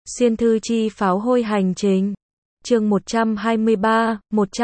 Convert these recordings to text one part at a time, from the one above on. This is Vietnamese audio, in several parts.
Xuyên thư chi pháo hôi hành trình. Chương 123,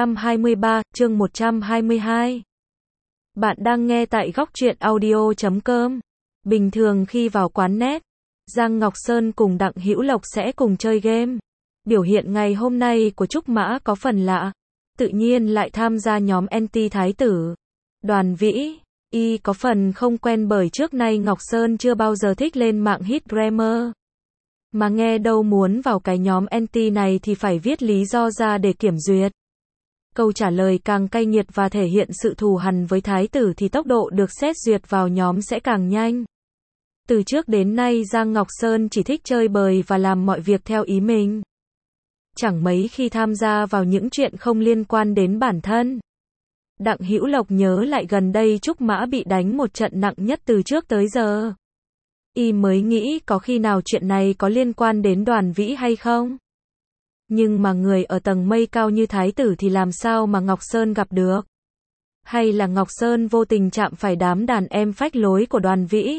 chương 122. Bạn đang nghe tại góc truyện audio.com. Bình thường khi vào quán net, Giang Ngọc Sơn cùng Đặng Hữu Lộc sẽ cùng chơi game. Biểu hiện ngày hôm nay của Trúc Mã có phần lạ, tự nhiên lại tham gia nhóm anti thái tử. Đoàn Vĩ, y có phần không quen bởi trước nay Ngọc Sơn chưa bao giờ thích lên mạng hit grammar. Mà nghe đâu muốn vào cái nhóm anti này thì phải viết lý do ra để kiểm duyệt. Câu trả lời càng cay nghiệt và thể hiện sự thù hằn với thái tử thì tốc độ được xét duyệt vào nhóm sẽ càng nhanh. Từ trước đến nay Giang Ngọc Sơn chỉ thích chơi bời và làm mọi việc theo ý mình. Chẳng mấy khi tham gia vào những chuyện không liên quan đến bản thân. Đặng Hữu Lộc nhớ lại gần đây Trúc Mã bị đánh một trận nặng nhất từ trước tới giờ. Y mới nghĩ có khi nào chuyện này có liên quan đến Đoàn Vĩ hay không? Nhưng mà người ở tầng mây cao như thái tử thì làm sao mà Ngọc Sơn gặp được? Hay là Ngọc Sơn vô tình chạm phải đám đàn em phách lối của Đoàn Vĩ?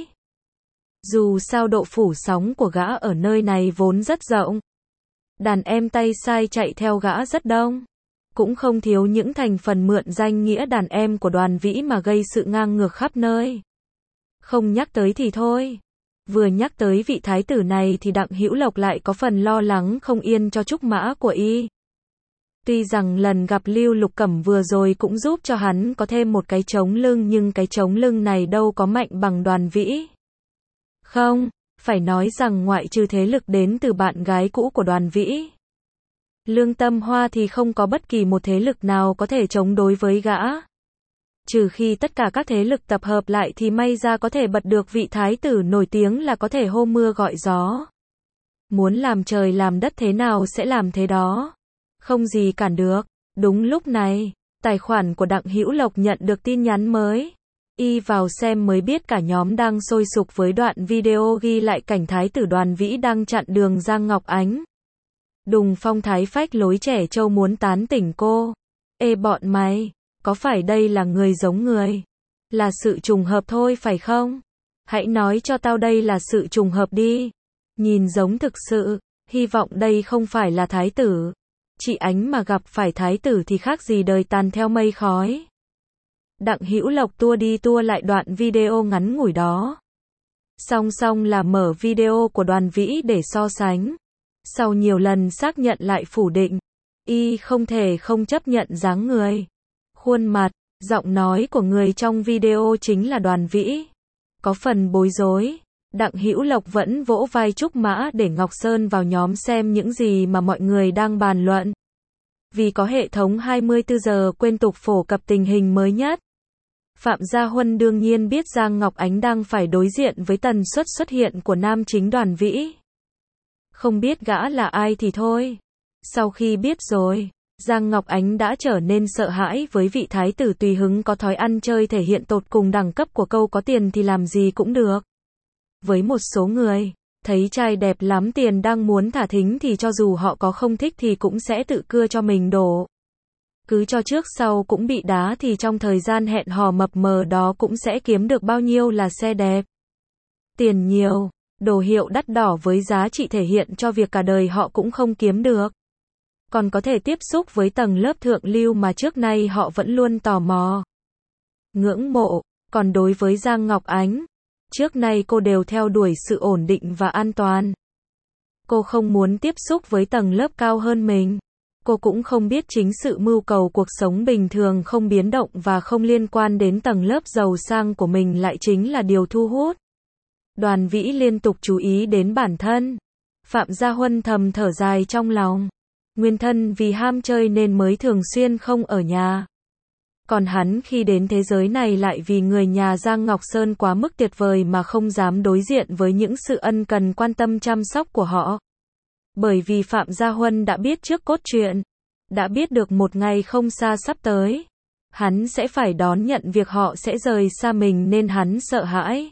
Dù sao độ phủ sóng của gã ở nơi này vốn rất rộng. Đàn em tay sai chạy theo gã rất đông. Cũng không thiếu những thành phần mượn danh nghĩa đàn em của Đoàn Vĩ mà gây sự ngang ngược khắp nơi. Không nhắc tới thì thôi. Vừa nhắc tới vị thái tử này thì Đặng Hữu Lộc lại có phần lo lắng không yên cho Trúc Mã của y. Tuy rằng lần gặp Lưu Lục Cẩm vừa rồi cũng giúp cho hắn có thêm một cái chống lưng nhưng cái chống lưng này đâu có mạnh bằng Đoàn Vĩ. Không, phải nói rằng ngoại trừ thế lực đến từ bạn gái cũ của Đoàn Vĩ, Lương Tâm Hoa thì không có bất kỳ một thế lực nào có thể chống đối với gã. Trừ khi tất cả các thế lực tập hợp lại thì may ra có thể bật được vị thái tử nổi tiếng là có thể hô mưa gọi gió. Muốn làm trời làm đất thế nào sẽ làm thế đó. Không gì cản được. Đúng lúc này, tài khoản của Đặng Hữu Lộc nhận được tin nhắn mới. Y vào xem mới biết cả nhóm đang sôi sục với đoạn video ghi lại cảnh thái tử Đoàn Vĩ đang chặn đường Giang Ngọc Ánh. Đùng phong thái phách lối trẻ trâu muốn tán tỉnh cô. Ê bọn mày, có phải đây là người giống người? Là sự trùng hợp thôi phải không? Hãy nói cho tao đây là sự trùng hợp đi. Nhìn giống thực sự, hy vọng đây không phải là thái tử. Chị Ánh mà gặp phải thái tử thì khác gì đời tàn theo mây khói. Đặng Hữu Lộc tua đi tua lại đoạn video ngắn ngủi đó. Song song là mở video của Đoàn Vĩ để so sánh. Sau nhiều lần xác nhận lại phủ định, y không thể không chấp nhận dáng người, khuôn mặt, giọng nói của người trong video chính là Đoàn Vĩ. Có phần bối rối, Đặng Hữu Lộc vẫn vỗ vai Trúc Mã để Ngọc Sơn vào nhóm xem những gì mà mọi người đang bàn luận. Vì có hệ thống 24 giờ quên tục phổ cập tình hình mới nhất. Phạm Gia Huân đương nhiên biết Giang Ngọc Ánh đang phải đối diện với tần suất xuất hiện của nam chính Đoàn Vĩ. Không biết gã là ai thì thôi. Sau khi biết rồi, Giang Ngọc Ánh đã trở nên sợ hãi với vị thái tử tùy hứng có thói ăn chơi thể hiện tột cùng đẳng cấp của câu có tiền thì làm gì cũng được. Với một số người, thấy trai đẹp lắm tiền đang muốn thả thính thì cho dù họ có không thích thì cũng sẽ tự cưa cho mình đổ. Cứ cho trước sau cũng bị đá thì trong thời gian hẹn hò mập mờ đó cũng sẽ kiếm được bao nhiêu là xe đẹp, tiền nhiều, đồ hiệu đắt đỏ với giá trị thể hiện cho việc cả đời họ cũng không kiếm được. Còn có thể tiếp xúc với tầng lớp thượng lưu mà trước nay họ vẫn luôn tò mò, ngưỡng mộ. Còn đối với Giang Ngọc Ánh, trước nay cô đều theo đuổi sự ổn định và an toàn. Cô không muốn tiếp xúc với tầng lớp cao hơn mình. Cô cũng không biết chính sự mưu cầu cuộc sống bình thường không biến động và không liên quan đến tầng lớp giàu sang của mình lại chính là điều thu hút. Đoàn Vĩ liên tục chú ý đến bản thân. Phạm Gia Huân thầm thở dài trong lòng. Nguyên thân vì ham chơi nên mới thường xuyên không ở nhà. Còn hắn khi đến thế giới này lại vì người nhà Giang Ngọc Sơn quá mức tuyệt vời mà không dám đối diện với những sự ân cần quan tâm chăm sóc của họ. Bởi vì Phạm Gia Huân đã biết trước cốt truyện, đã biết được một ngày không xa sắp tới, hắn sẽ phải đón nhận việc họ sẽ rời xa mình nên hắn sợ hãi.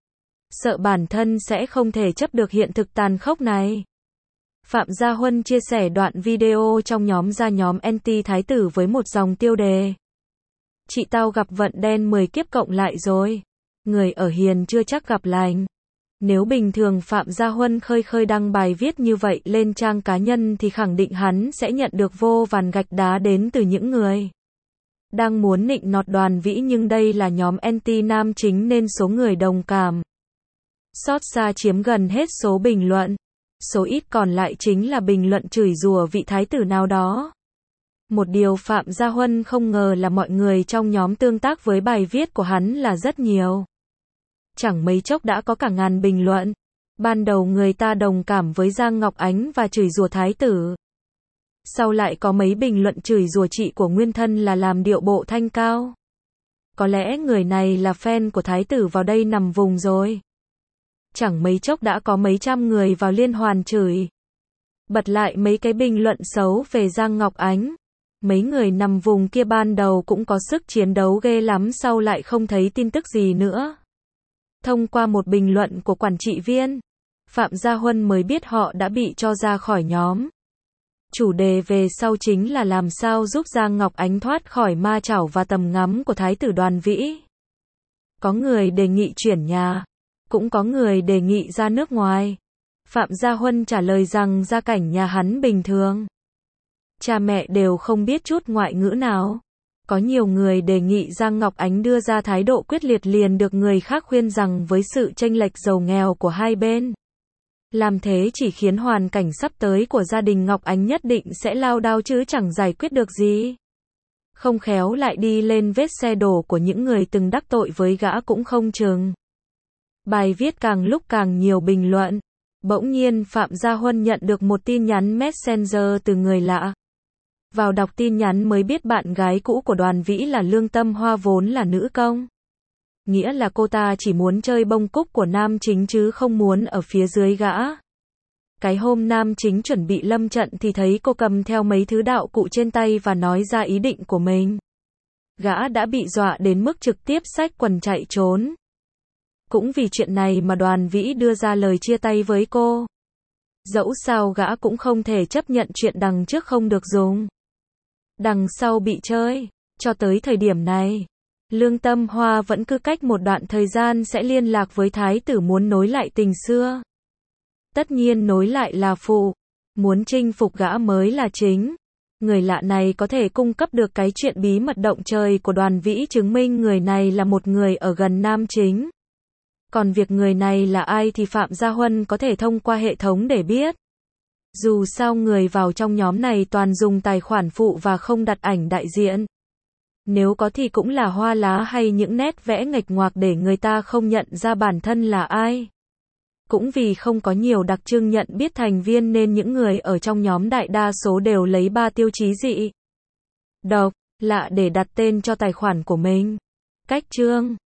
Sợ bản thân sẽ không thể chấp được hiện thực tàn khốc này. Phạm Gia Huân chia sẻ đoạn video trong nhóm ra nhóm anti thái tử với một dòng tiêu đề. Chị tao gặp vận đen 10 kiếp cộng lại rồi. Người ở hiền chưa chắc gặp lành. Nếu bình thường Phạm Gia Huân khơi khơi đăng bài viết như vậy lên trang cá nhân thì khẳng định hắn sẽ nhận được vô vàn gạch đá đến từ những người đang muốn nịnh nọt Đoàn Vĩ, nhưng đây là nhóm anti nam chính nên số người đồng cảm, xót xa chiếm gần hết số bình luận. Số ít còn lại chính là bình luận chửi rủa vị thái tử nào đó. Một điều Phạm Gia Huân không ngờ là mọi người trong nhóm tương tác với bài viết của hắn là rất nhiều. Chẳng mấy chốc đã có cả ngàn bình luận. Ban đầu người ta đồng cảm với Giang Ngọc Ánh và chửi rủa thái tử. Sau lại có mấy bình luận chửi rủa chị của nguyên thân là làm điệu bộ thanh cao. Có lẽ người này là fan của thái tử vào đây nằm vùng rồi. Chẳng mấy chốc đã có mấy trăm người vào liên hoàn chửi. Bật lại mấy cái bình luận xấu về Giang Ngọc Ánh. Mấy người nằm vùng kia ban đầu cũng có sức chiến đấu ghê lắm, sau lại không thấy tin tức gì nữa. Thông qua một bình luận của quản trị viên, Phạm Gia Huân mới biết họ đã bị cho ra khỏi nhóm. Chủ đề về sau chính là làm sao giúp Giang Ngọc Ánh thoát khỏi ma chảo và tầm ngắm của thái tử Đoàn Vĩ. Có người đề nghị chuyển nhà, cũng có người đề nghị ra nước ngoài. Phạm Gia Huân trả lời rằng gia cảnh nhà hắn bình thường. Cha mẹ đều không biết chút ngoại ngữ nào. Có nhiều người đề nghị Giang Ngọc Ánh đưa ra thái độ quyết liệt, liền được người khác khuyên rằng với sự chênh lệch giàu nghèo của hai bên, làm thế chỉ khiến hoàn cảnh sắp tới của gia đình Ngọc Ánh nhất định sẽ lao đao chứ chẳng giải quyết được gì. Không khéo lại đi lên vết xe đổ của những người từng đắc tội với gã cũng không chừng. Bài viết càng lúc càng nhiều bình luận. Bỗng nhiên Phạm Gia Huân nhận được một tin nhắn Messenger từ người lạ. Vào đọc tin nhắn mới biết bạn gái cũ của Đoàn Vĩ là Lương Tâm Hoa vốn là nữ công. Nghĩa là cô ta chỉ muốn chơi bông cúc của nam chính chứ không muốn ở phía dưới gã. Cái hôm nam chính chuẩn bị lâm trận thì thấy cô cầm theo mấy thứ đạo cụ trên tay và nói ra ý định của mình. Gã đã bị dọa đến mức trực tiếp xách quần chạy trốn. Cũng vì chuyện này mà Đoàn Vĩ đưa ra lời chia tay với cô. Dẫu sao gã cũng không thể chấp nhận chuyện đằng trước không được dùng, đằng sau bị chơi. Cho tới thời điểm này, Lương Tâm Hoa vẫn cứ cách một đoạn thời gian sẽ liên lạc với thái tử muốn nối lại tình xưa. Tất nhiên nối lại là phụ, muốn chinh phục gã mới là chính. Người lạ này có thể cung cấp được cái chuyện bí mật động trời của Đoàn Vĩ, chứng minh người này là một người ở gần nam chính. Còn việc người này là ai thì Phạm Gia Huân có thể thông qua hệ thống để biết. Dù sao người vào trong nhóm này toàn dùng tài khoản phụ và không đặt ảnh đại diện. Nếu có thì cũng là hoa lá hay những nét vẽ nghịch ngoạc để người ta không nhận ra bản thân là ai. Cũng vì không có nhiều đặc trưng nhận biết thành viên nên những người ở trong nhóm đại đa số đều lấy 3 tiêu chí dị, độc, lạ để đặt tên cho tài khoản của mình. Cách chương